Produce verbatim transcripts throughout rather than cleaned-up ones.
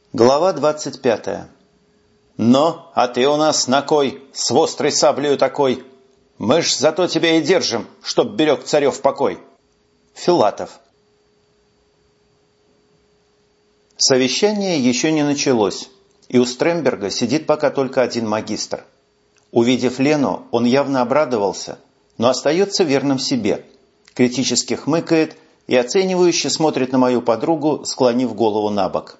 Глава двадцать пятая. «Но, а ты у нас на кой, с острой саблею такой? Мы ж зато тебя и держим, чтоб берег царев покой». Филатов. Совещание еще не началось, и у Стремберга сидит пока только один магистр. Увидев Лену, он явно обрадовался, но остается верным себе, критически хмыкает и оценивающе смотрит на мою подругу, склонив голову на бок.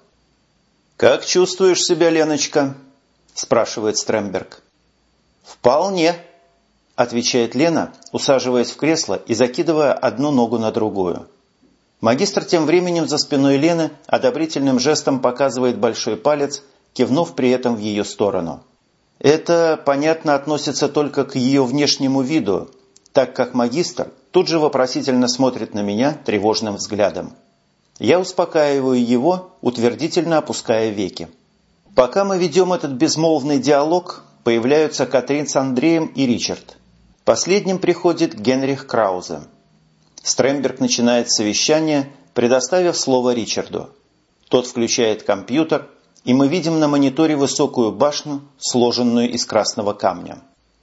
«Как чувствуешь себя, Леночка?» – спрашивает Стремберг. «Вполне», – отвечает Лена, усаживаясь в кресло и закидывая одну ногу на другую. Магистр тем временем за спиной Лены одобрительным жестом показывает большой палец, кивнув при этом в ее сторону. Это, понятно, относится только к ее внешнему виду, так как магистр тут же вопросительно смотрит на меня тревожным взглядом. Я успокаиваю его, утвердительно опуская веки. Пока мы ведем этот безмолвный диалог, появляются Катрин с Андреем и Ричард. Последним приходит Генрих Краузе. Стремберг начинает совещание, предоставив слово Ричарду. Тот включает компьютер, и мы видим на мониторе высокую башню, сложенную из красного камня.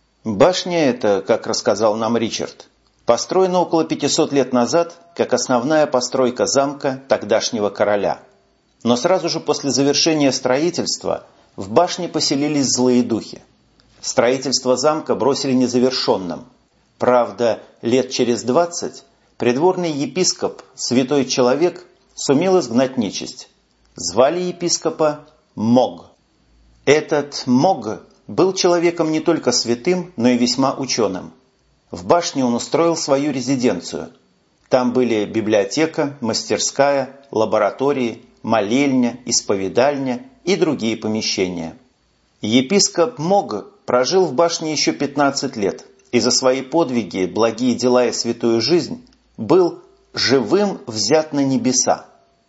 Башня эта, как рассказал нам Ричард, построена около пятисот лет назад как основная постройка замка тогдашнего короля. Но сразу же после завершения строительства в башне поселились злые духи. Строительство замка бросили незавершенным. Правда, лет через двадцать придворный епископ, святой человек, сумел изгнать нечисть. Звали епископа Мог. Этот Мог был человеком не только святым, но и весьма ученым. В башне он устроил свою резиденцию. Там были библиотека, мастерская, лаборатории, молельня, исповедальня и другие помещения. Епископ Мог прожил в башне еще пятнадцать лет и за свои подвиги, благие дела и святую жизнь был живым взят на небеса.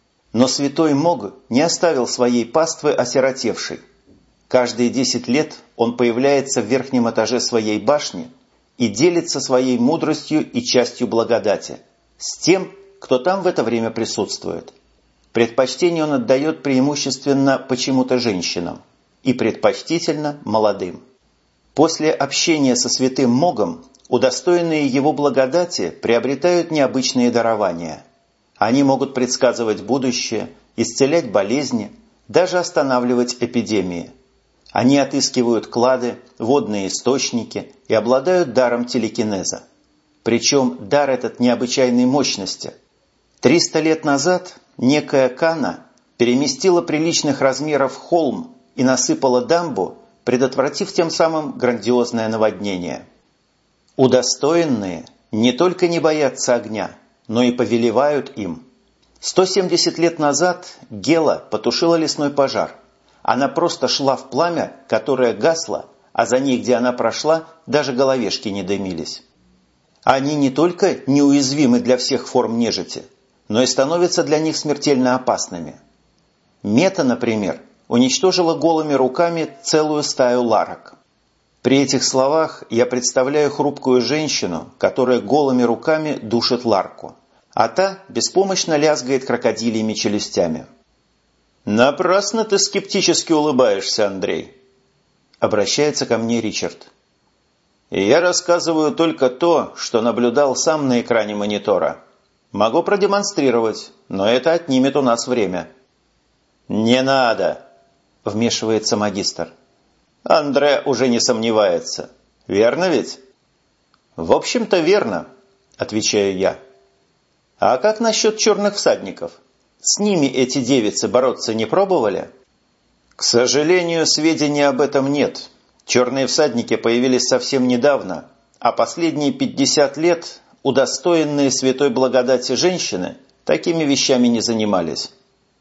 Но святой Мог не оставил своей паствы осиротевшей. Каждые десять лет он появляется в верхнем этаже своей башни и делится своей мудростью и частью благодати с тем, кто там в это время присутствует. Предпочтение он отдает преимущественно почему-то женщинам и предпочтительно молодым. После общения со святым Могом удостоенные его благодати приобретают необычные дарования. Они могут предсказывать будущее, исцелять болезни, даже останавливать эпидемии. Они отыскивают клады, водные источники и обладают даром телекинеза. Причем дар этот необычайной мощности. Триста лет назад некая Кана переместила приличных размеров холм и насыпала дамбу, предотвратив тем самым грандиозное наводнение. Удостоенные не только не боятся огня, но и повелевают им. сто семьдесят лет назад Гела потушила лесной пожар. Она просто шла в пламя, которое гасло, а за ней, где она прошла, даже головешки не дымились. Они не только неуязвимы для всех форм нежити, но и становятся для них смертельно опасными. Мета, например, уничтожила голыми руками целую стаю ларок. При этих словах я представляю хрупкую женщину, которая голыми руками душит ларку, а та беспомощно лязгает крокодильями челюстями. «Напрасно ты скептически улыбаешься, Андрей», — обращается ко мне Ричард. «И я рассказываю только то, что наблюдал сам на экране монитора. Могу продемонстрировать, но это отнимет у нас время». «Не надо», — вмешивается магистр. «Андре уже не сомневается. Верно ведь?» «В общем-то, верно», — отвечаю я. «А как насчет черных всадников? С ними эти девицы бороться не пробовали?» «К сожалению, сведений об этом нет. Черные всадники появились совсем недавно, а последние пятьдесят лет удостоенные святой благодати женщины такими вещами не занимались».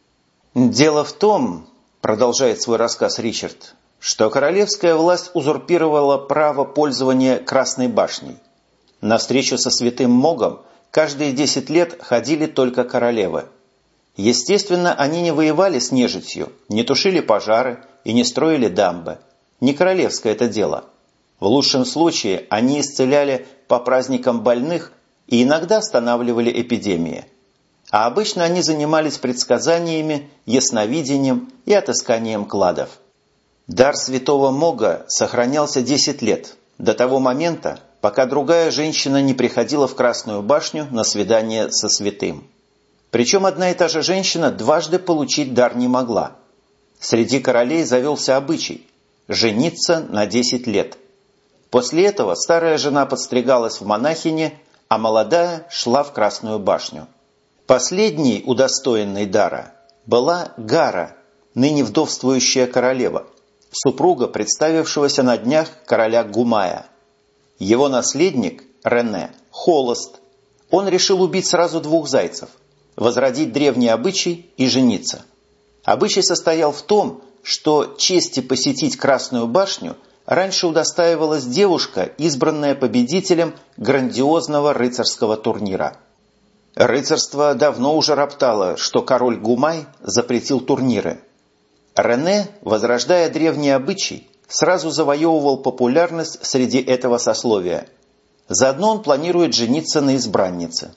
«Дело в том, — продолжает свой рассказ Ричард, — что королевская власть узурпировала право пользования Красной башней. На встречу со святым Могом каждые десять лет ходили только королевы. Естественно, они не воевали с нежитью, не тушили пожары и не строили дамбы. Не королевское это дело. В лучшем случае они исцеляли по праздникам больных и иногда останавливали эпидемии. а обычно они занимались предсказаниями, ясновидением и отысканием кладов. Дар святого Мога сохранялся десять лет, до того момента, пока другая женщина не приходила в Красную башню на свидание со святым. Причем одна и та же женщина дважды получить дар не могла. Среди королей завелся обычай – жениться на десять лет. После этого старая жена подстригалась в монахини, а молодая шла в Красную башню. Последней удостоенной дара была Гара, ныне вдовствующая королева, супруга представившегося на днях короля Гумая. Его наследник, Рене, холост. Он решил убить сразу двух зайцев, возродить древний обычай и жениться. Обычай состоял в том, что чести посетить Красную башню раньше удостаивалась девушка, избранная победителем грандиозного рыцарского турнира. Рыцарство давно уже роптало, что король Гумай запретил турниры. Рене, возрождая древний обычай, сразу завоевывал популярность среди этого сословия. Заодно он планирует жениться на избраннице.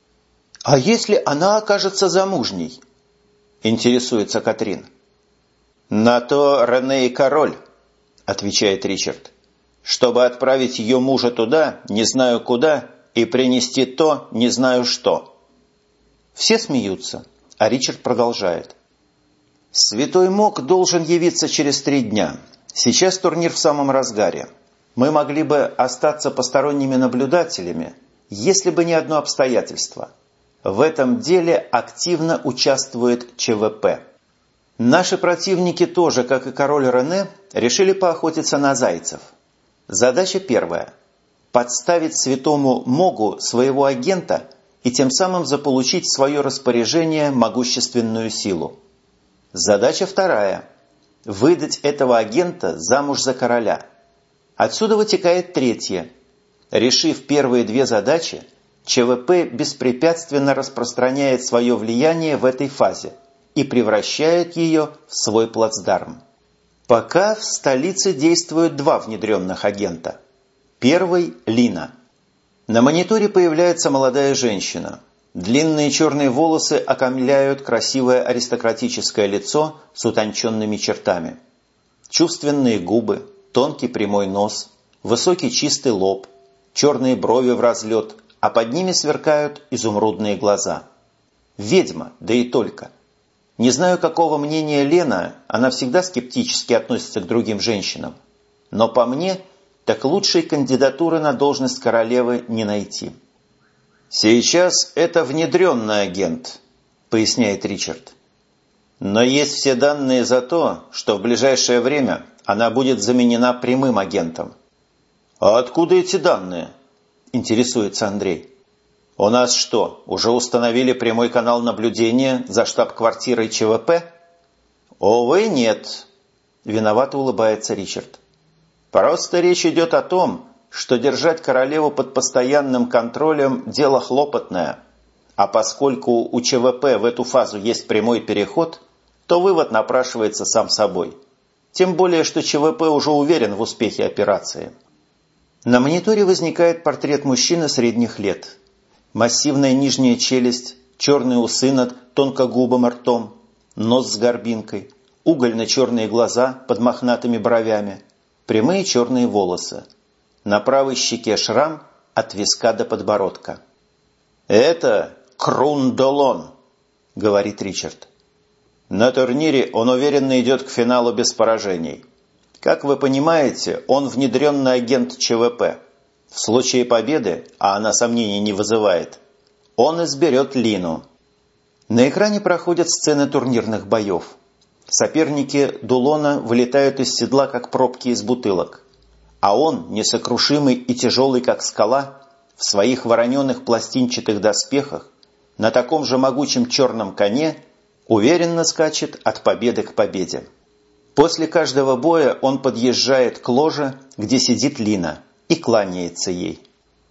«А если она окажется замужней?» – интересуется Катрин. «На то Рене и король», – отвечает Ричард, «чтобы отправить ее мужа туда, не знаю куда, и принести то, не знаю что». Все смеются, а Ричард продолжает. «Святой Мог должен явиться через три дня. Сейчас турнир в самом разгаре. Мы могли бы остаться посторонними наблюдателями, если бы не одно обстоятельство. В этом деле активно участвует ЧВП. Наши противники тоже, как и король Рене, решили поохотиться на зайцев. Задача первая – подставить святому Могу своего агента и тем самым заполучить в свое распоряжение могущественную силу. Задача вторая – выдать этого агента замуж за короля. Отсюда вытекает третья. Решив первые две задачи, ЧВП беспрепятственно распространяет свое влияние в этой фазе и превращает ее в свой плацдарм. Пока в столице действуют два внедренных агента. Первый – Лина. На мониторе появляется молодая женщина. Длинные черные волосы окаймляют красивое аристократическое лицо с утонченными чертами. Чувственные губы, тонкий прямой нос, высокий чистый лоб, черные брови в разлет, а под ними сверкают изумрудные глаза. Ведьма, да и только. Не знаю, какого мнения Лена, она всегда скептически относится к другим женщинам. Но по мне, так лучшей кандидатуры на должность королевы не найти. «Сейчас это внедренный агент», – поясняет Ричард. «Но есть все данные за то, что в ближайшее время она будет заменена прямым агентом». «А откуда эти данные?» – интересуется Андрей. «У нас что, уже установили прямой канал наблюдения за штаб-квартирой ЧВП?» «Увы, нет», – виновато улыбается Ричард. «Просто речь идет о том, что держать королеву под постоянным контролем – дело хлопотное, а поскольку у ЧВП в эту фазу есть прямой переход, то вывод напрашивается сам собой. Тем более, что ЧВП уже уверен в успехе операции». На мониторе возникает портрет мужчины средних лет. Массивная нижняя челюсть, черные усы над тонкогубым ртом, нос с горбинкой, угольно-черные глаза под мохнатыми бровями, прямые черные волосы. На правой щеке шрам от виска до подбородка. «Это Крундолон», — говорит Ричард. «На турнире он уверенно идет к финалу без поражений. Как вы понимаете, он внедренный агент ЧВП. В случае победы, а она сомнений не вызывает, он изберет Лину». На экране проходят сцены турнирных боев. Соперники Дулона вылетают из седла, как пробки из бутылок. А он, несокрушимый и тяжелый, как скала, в своих вороненых пластинчатых доспехах, на таком же могучем черном коне, уверенно скачет от победы к победе. После каждого боя он подъезжает к ложе, где сидит Лина, и кланяется ей.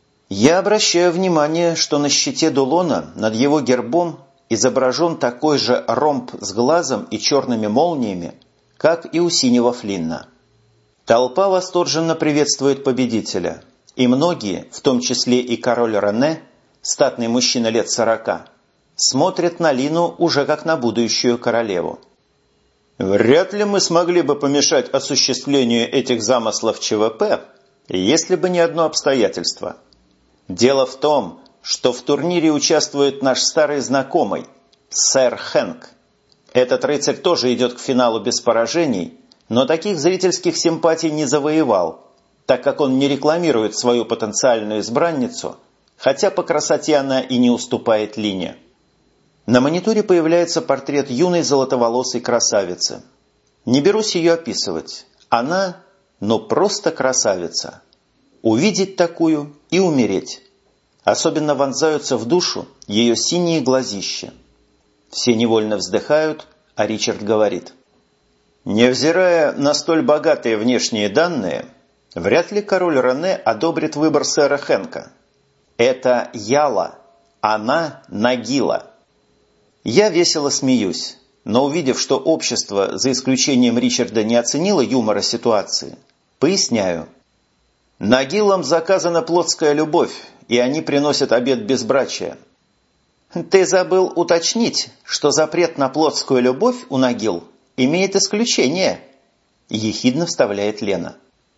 Я обращаю внимание, что на щите Дулона над его гербом изображен такой же ромб с глазом и черными молниями, как и у синего Флинна. Толпа восторженно приветствует победителя, и многие, в том числе и король Рене, статный мужчина лет сорока, смотрит на Лину уже как на будущую королеву. Вряд ли мы смогли бы помешать осуществлению этих замыслов ЧВП, если бы не одно обстоятельство. Дело в том, что в турнире участвует наш старый знакомый, сэр Хэнк. Этот рыцарь тоже идет к финалу без поражений, но таких зрительских симпатий не завоевал, так как он не рекламирует свою потенциальную избранницу, хотя по красоте она и не уступает Лине. На мониторе появляется портрет юной золотоволосой красавицы. Не берусь ее описывать. Она, ну просто красавица. Увидеть такую и умереть. Особенно вонзаются в душу ее синие глазища. Все невольно вздыхают, а Ричард говорит: невзирая на столь богатые внешние данные, вряд ли король Рене одобрит выбор сэра Хэнка. Это Яла, она Нагила. Я весело смеюсь, но увидев, что общество, за исключением Ричарда, не оценило юмора ситуации, поясняю. Нагилам заказана плотская любовь, и они приносят обет безбрачия. Ты забыл уточнить, что запрет на плотскую любовь у Нагил имеет исключение, ехидно вставляет Лена.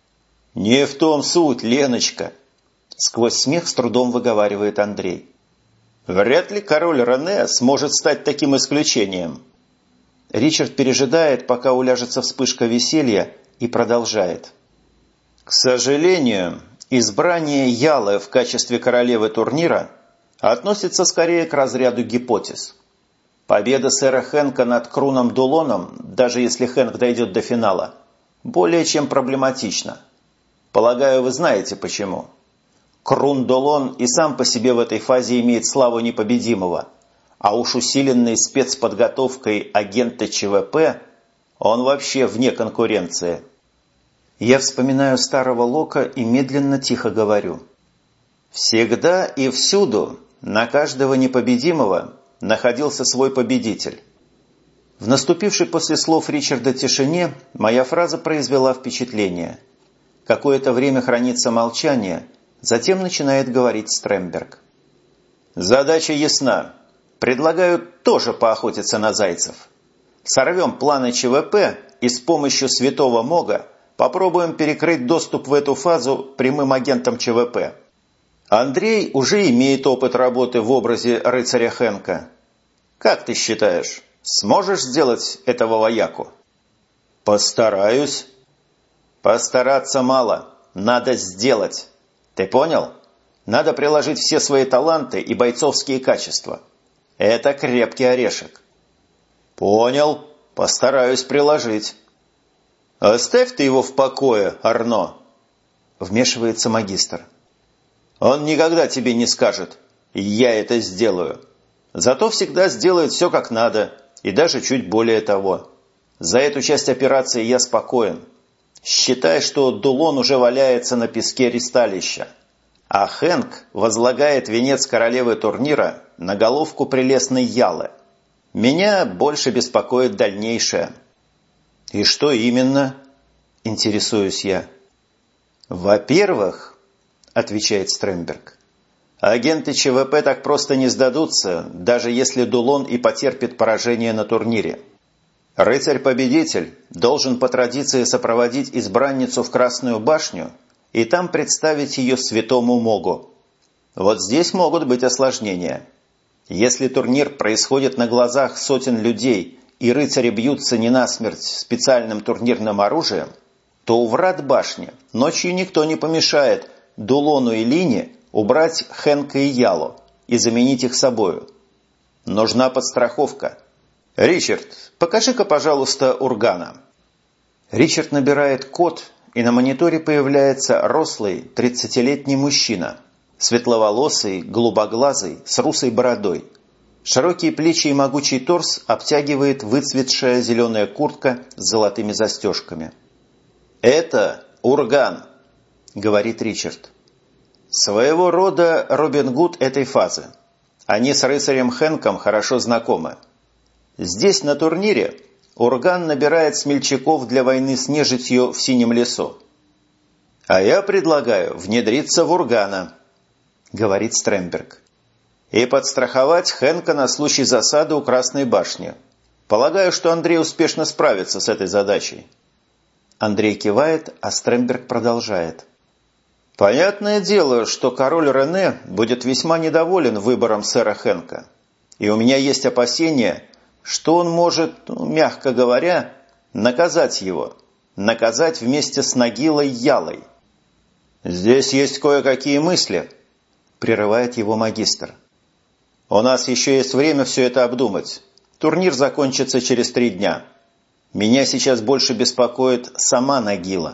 Не в том суть, Леночка, сквозь смех с трудом выговаривает Андрей. Вряд ли король Рене сможет стать таким исключением. Ричард пережидает, пока уляжется вспышка веселья, и продолжает. К сожалению, избрание Ялы в качестве королевы турнира относится скорее к разряду гипотез. Победа сэра Хэнка над Круном Дулоном, даже если Хэнк дойдет до финала, более чем проблематична. Полагаю, вы знаете почему. Крун Дулон и сам по себе в этой фазе имеет славу непобедимого, а уж усиленный спецподготовкой агента ЧВП он вообще вне конкуренции. Я вспоминаю старого Лока и медленно тихо говорю. Всегда и всюду на каждого непобедимого находился свой победитель. В наступившей после слов Ричарда тишине моя фраза произвела впечатление. Какое-то время хранится молчание, затем начинает говорить Стремберг. Задача ясна. Предлагаю тоже поохотиться на зайцев. Сорвем планы ЧВП и с помощью святого Мога попробуем перекрыть доступ в эту фазу прямым агентам ЧВП. Андрей уже имеет опыт работы в образе рыцаря Хэнка. Как ты считаешь, сможешь сделать этого вояку? Постараюсь. Постараться мало, надо сделать. Ты понял? Надо приложить все свои таланты и бойцовские качества. Это крепкий орешек. Понял, постараюсь приложить. Оставь ты его в покое, Арно. Вмешивается магистр. Он никогда тебе не скажет: я это сделаю. Зато всегда сделает все как надо, и даже чуть более того. За эту часть операции я спокоен. Считай, что Дулон уже валяется на песке ристалища, а Хэнк возлагает венец королевы турнира на головку прелестной Ялы. Меня больше беспокоит дальнейшее. И что именно? Интересуюсь я. Во-первых, отвечает Стремберг, агенты ЧВП так просто не сдадутся, даже если Дулон и потерпит поражение на турнире. Рыцарь-победитель должен по традиции сопроводить избранницу в Красную башню и там представить ее святому Могу. Вот здесь могут быть осложнения. Если турнир происходит на глазах сотен людей и рыцари бьются не насмерть специальным турнирным оружием, то у врат башни ночью никто не помешает Дулону и Лине убрать Хэнка и Ялу и заменить их собою. Нужна подстраховка. «Ричард, покажи-ка, пожалуйста, Ургана». Ричард набирает код, и на мониторе появляется рослый тридцатилетний мужчина, светловолосый, голубоглазый, с русой бородой. Широкие плечи и могучий торс обтягивает выцветшая зеленая куртка с золотыми застежками. «Это Урган», — говорит Ричард. «Своего рода Робин Гуд этой фазы. Они с рыцарем Хэнком хорошо знакомы. Здесь, на турнире, Урган набирает смельчаков для войны с нежитью в Синем лесу. А я предлагаю внедриться в Ургана», — говорит Стремберг. И подстраховать Хэнка на случай засады у Красной башни. Полагаю, что Андрей успешно справится с этой задачей». Андрей кивает, а Стремберг продолжает. «Понятное дело, что король Рене будет весьма недоволен выбором сэра Хэнка. И у меня есть опасения, что он может, ну, мягко говоря, наказать его. Наказать вместе с Нагилой Ялой». «Здесь есть кое-какие мысли», – прерывает его магистр. «У нас еще есть время все это обдумать. Турнир закончится через три дня. Меня сейчас больше беспокоит сама Нагила».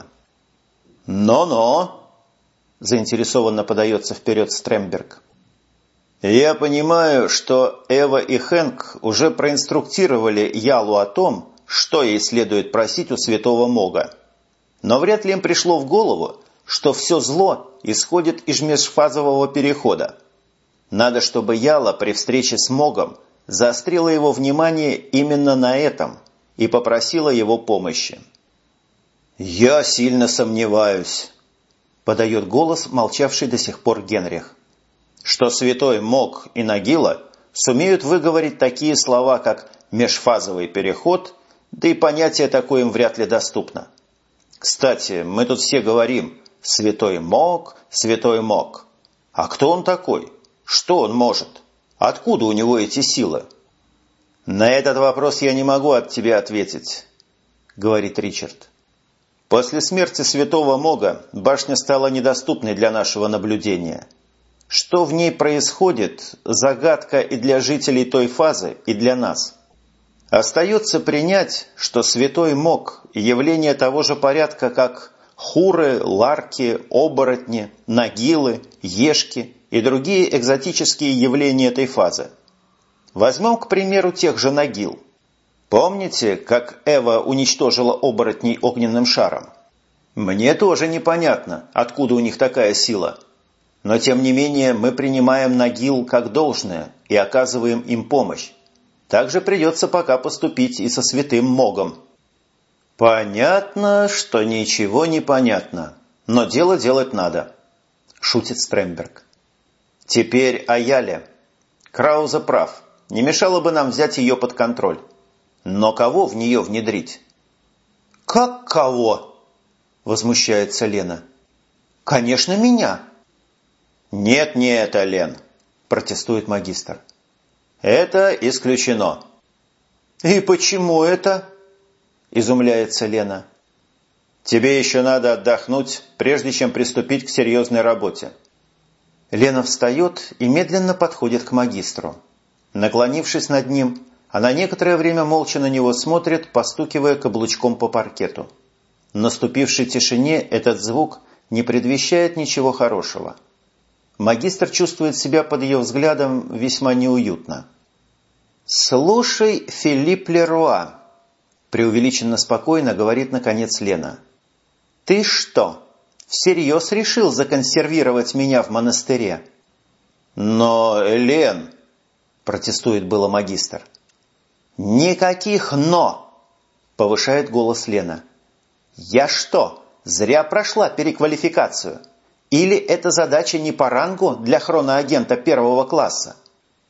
«Но-но», – заинтересованно подается вперед Стремберг. «Я понимаю, что Эва и Хэнк уже проинструктировали Ялу о том, что ей следует просить у святого Мога. Но вряд ли им пришло в голову, что все зло исходит из межфазового перехода. Надо, чтобы Яла при встрече с Могом заострила его внимание именно на этом и попросила его помощи». «Я сильно сомневаюсь», – подает голос молчавший до сих пор Генрих, «что святой Мог и Нагила сумеют выговорить такие слова, как «межфазовый переход», да и понятие такое им вряд ли доступно. Кстати, мы тут все говорим «святой Мог, святой Мог». А кто он такой? Что он может? Откуда у него эти силы? «На этот вопрос я не могу от тебя ответить», — говорит Ричард. «После смерти святого Мога башня стала недоступной для нашего наблюдения. Что в ней происходит – загадка и для жителей той фазы, и для нас. Остается принять, что святой Мог – явление того же порядка, как хуры, ларки, оборотни, нагилы, ешки и другие экзотические явления этой фазы. Возьмем, к примеру, тех же нагил. Помните, как Эва уничтожила оборотней огненным шаром? Мне тоже непонятно, откуда у них такая сила. Но, тем не менее, мы принимаем нагил как должное и оказываем им помощь. Так же придется пока поступить и со святым Могом». «Понятно, что ничего не понятно, но дело делать надо», – шутит Стремберг. «Теперь о Яле. Крауза прав, не мешало бы нам взять ее под контроль. Но кого в нее внедрить?» «Как кого?» – возмущается Лена. «Конечно, меня». «Нет-нет, Лен», – протестует магистр. «Это исключено». «И почему это?» – изумляется Лена. «Тебе еще надо отдохнуть, прежде чем приступить к серьезной работе». Лена встает и медленно подходит к магистру. Наклонившись над ним, она некоторое время молча на него смотрит, постукивая каблучком по паркету. В наступившей тишине этот звук не предвещает ничего хорошего. Магистр чувствует себя под ее взглядом весьма неуютно. «Слушай, Филипп Леруа», – преувеличенно спокойно говорит наконец Лена. «Ты что, всерьез решил законсервировать меня в монастыре?» «Но, Лен», – протестует было магистр. «Никаких «но», – повышает голос Лена. «Я что, зря прошла переквалификацию? Или эта задача не по рангу для хроноагента первого класса?»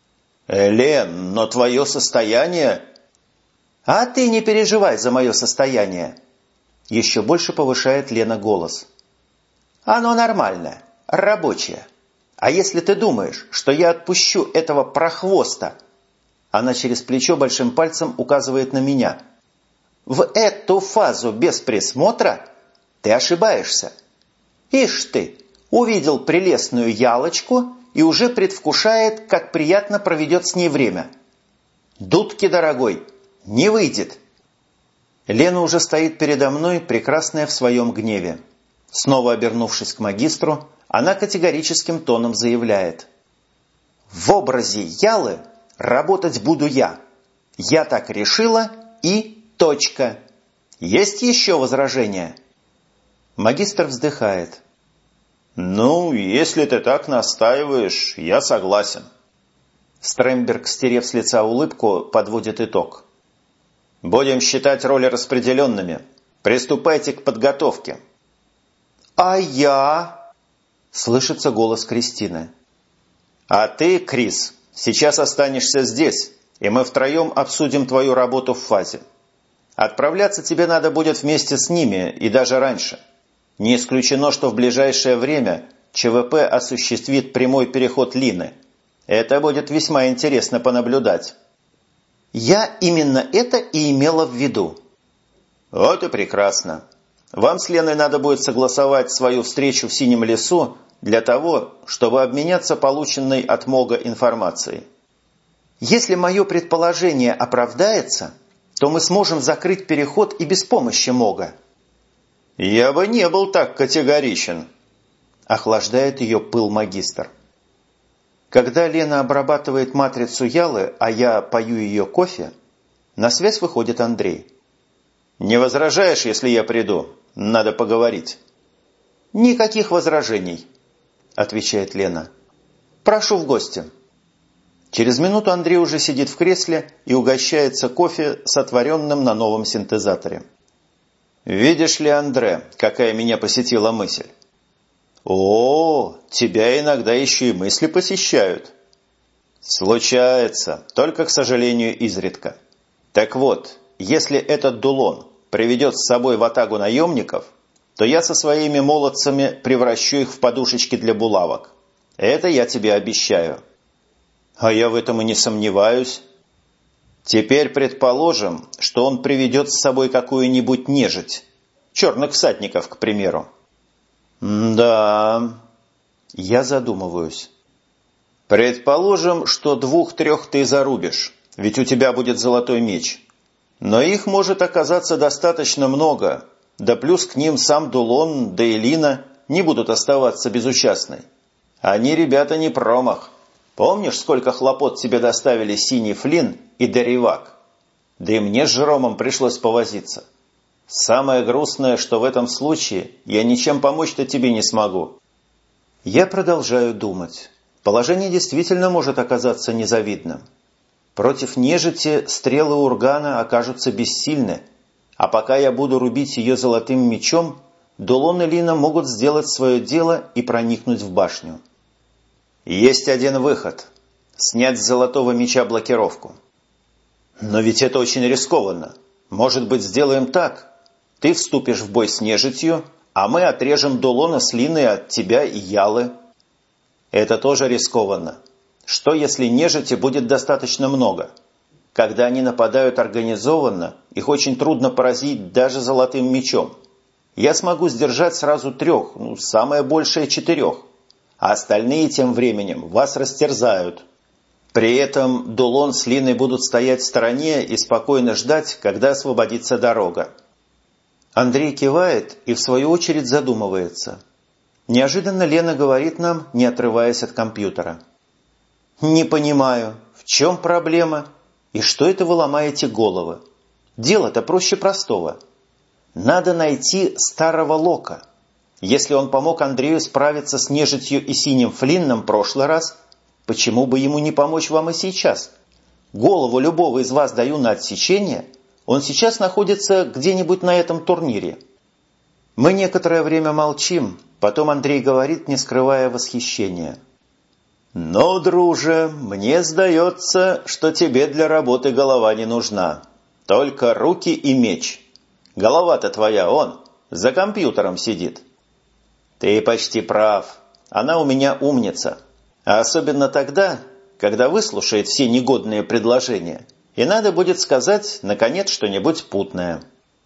«Лен, но твое состояние...» «А ты не переживай за мое состояние!» Еще больше повышает Лена голос. «Оно нормальное, рабочее. А если ты думаешь, что я отпущу этого прохвоста...» Она через плечо большим пальцем указывает на меня. «В эту фазу без присмотра ты ошибаешься. Ишь ты, увидел прелестную ялочку и уже предвкушает, как приятно проведет с ней время. Дудки, дорогой, не выйдет». Лена уже стоит передо мной, прекрасная в своем гневе. Снова обернувшись к магистру, она категорическим тоном заявляет. «В образе Ялы работать буду я. Я так решила и точка. Есть еще возражения?» Магистр вздыхает. «Ну, если ты так настаиваешь, я согласен». Стремберг, стерев с лица улыбку, подводит итог. «Будем считать роли распределенными. Приступайте к подготовке». «А я?» – слышится голос Кристины. «А ты, Крис, Сейчас останешься здесь, и мы втроем обсудим твою работу в фазе. Отправляться тебе надо будет вместе с ними и даже раньше. Не исключено, что в ближайшее время ЧВП осуществит прямой переход Лины. Это будет весьма интересно понаблюдать. Я именно это и имела в виду. Вот и прекрасно. Вам с Леной надо будет согласовать свою встречу в Синем лесу для того, чтобы обменяться полученной от МОГа информацией. Если мое предположение оправдается, то мы сможем закрыть переход и без помощи МОГа. Я бы не был так категоричен, охлаждает ее пыл магистр. Когда Лена обрабатывает матрицу Ялы, а я пою ее кофе, на связь выходит Андрей. «Не возражаешь, если я приду? Надо поговорить». «Никаких возражений», – отвечает Лена. «Прошу в гости». Через минуту Андрей уже сидит в кресле и угощается кофе, сотворенным на новом синтезаторе. «Видишь ли, Андре, какая меня посетила мысль?» «О, тебя иногда еще и мысли посещают». «Случается, только, к сожалению, изредка. Так вот, если этот Дулон приведет с собой ватагу наемников, то я со своими молодцами превращу их в подушечки для булавок. Это я тебе обещаю». «А я в этом и не сомневаюсь». «Теперь предположим, что он приведет с собой какую-нибудь нежить. Черных всадников, к примеру». «Да...» Я задумываюсь. «Предположим, что двух-трех ты зарубишь, ведь у тебя будет золотой меч. Но их может оказаться достаточно много, да плюс к ним сам Дулон, да и Лина не будут оставаться безучастной. Они, ребята, не промах. Помнишь, сколько хлопот тебе доставили Синий Флинн и Даривак? Да и мне с Жеромом пришлось повозиться. Самое грустное, что в этом случае я ничем помочь-то тебе не смогу». Я продолжаю думать. Положение действительно может оказаться незавидным. Против нежити стрелы Ургана окажутся бессильны, а пока я буду рубить ее золотым мечом, Дулон и Лина могут сделать свое дело и проникнуть в башню. Есть один выход – снять с золотого меча блокировку. Но ведь это очень рискованно. Может быть, сделаем так? Ты вступишь в бой с нежитью, а мы отрежем Дулона с Линой от тебя и Ялы. Это тоже рискованно. Что, если нежити будет достаточно много? Когда они нападают организованно, их очень трудно поразить даже золотым мечом. Я смогу сдержать сразу трех, ну, самое большее четырех. А остальные тем временем вас растерзают. При этом Дулон с Линой будут стоять в стороне и спокойно ждать, когда освободится дорога. Андрей кивает и в свою очередь задумывается. Неожиданно Лена говорит нам, не отрываясь от компьютера. «Не понимаю, в чем проблема и что это вы ломаете головы? Дело-то проще простого. Надо найти старого Лока. Если он помог Андрею справиться с нежитью и Синим Флинном в прошлый раз, почему бы ему не помочь вам и сейчас? Голову любого из вас даю на отсечение, он сейчас находится где-нибудь на этом турнире». Мы некоторое время молчим, потом Андрей говорит, не скрывая восхищения. «Ну, друже, мне сдается, что тебе для работы голова не нужна. Только руки и меч. Голова-то твоя, он, за компьютером сидит». «Ты почти прав. Она у меня умница. А особенно тогда, когда выслушает все негодные предложения, и надо будет сказать, наконец, что-нибудь путное».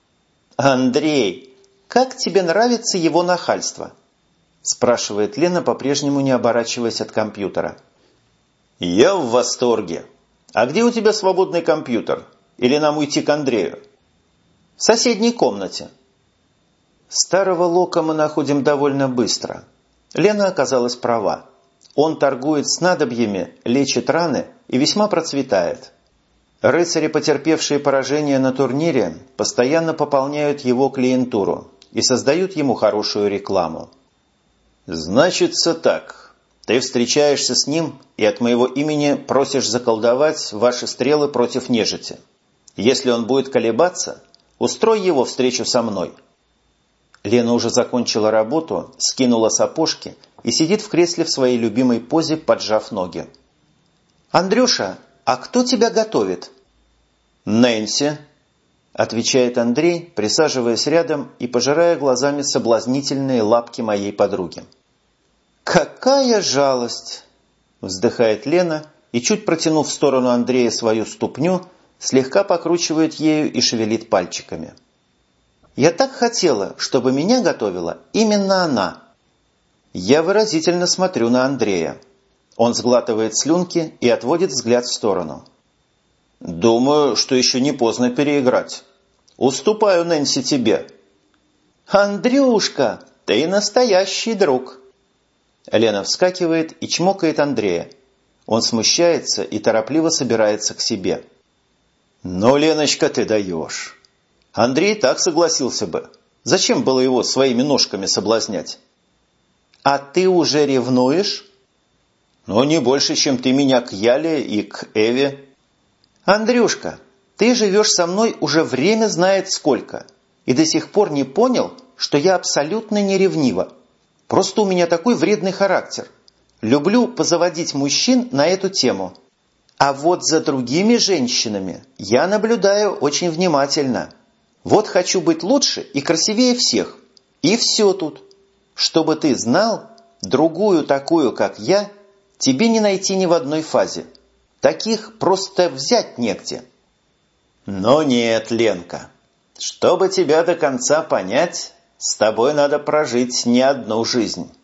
«Андрей, как тебе нравится его нахальство?» спрашивает Лена, по-прежнему не оборачиваясь от компьютера. «Я в восторге. А где у тебя свободный компьютер? Или нам уйти к Андрею?» «В соседней комнате». Старого Лока мы находим довольно быстро. Лена оказалась права. Он торгует снадобьями, лечит раны и весьма процветает. Рыцари, потерпевшие поражение на турнире, постоянно пополняют его клиентуру и создают ему хорошую рекламу. «Значится так. Ты встречаешься с ним и от моего имени просишь заколдовать ваши стрелы против нежити. Если он будет колебаться, устрой его встречу со мной». Лена уже закончила работу, скинула сапожки и сидит в кресле в своей любимой позе, поджав ноги. «Андрюша, а кто тебя готовит?» «Нэнси», – отвечает Андрей, присаживаясь рядом и пожирая глазами соблазнительные лапки моей подруги. «Какая жалость!» – вздыхает Лена и, чуть протянув в сторону Андрея свою ступню, слегка покручивает ею и шевелит пальчиками. «Я так хотела, чтобы меня готовила именно она». Я выразительно смотрю на Андрея. Он сглатывает слюнки и отводит взгляд в сторону. «Думаю, что еще не поздно переиграть. Уступаю, Нэнси, тебе». «Андрюшка, ты настоящий друг!» Лена вскакивает и чмокает Андрея. Он смущается и торопливо собирается к себе. «Ну, Леночка, ты даешь!» Андрей так согласился бы. Зачем было его своими ножками соблазнять? «А ты уже ревнуешь?» «Ну, не больше, чем ты меня к Яле и к Эве». «Андрюшка, ты живешь со мной уже время знает сколько, и до сих пор не понял, что я абсолютно не ревнива. Просто у меня такой вредный характер. Люблю позаводить мужчин на эту тему. А вот за другими женщинами я наблюдаю очень внимательно. Вот хочу быть лучше и красивее всех. И все тут. Чтобы ты знал, другую такую, как я, тебе не найти ни в одной фазе. Таких просто взять негде». «Но нет, Ленка, чтобы тебя до конца понять, с тобой надо прожить не одну жизнь».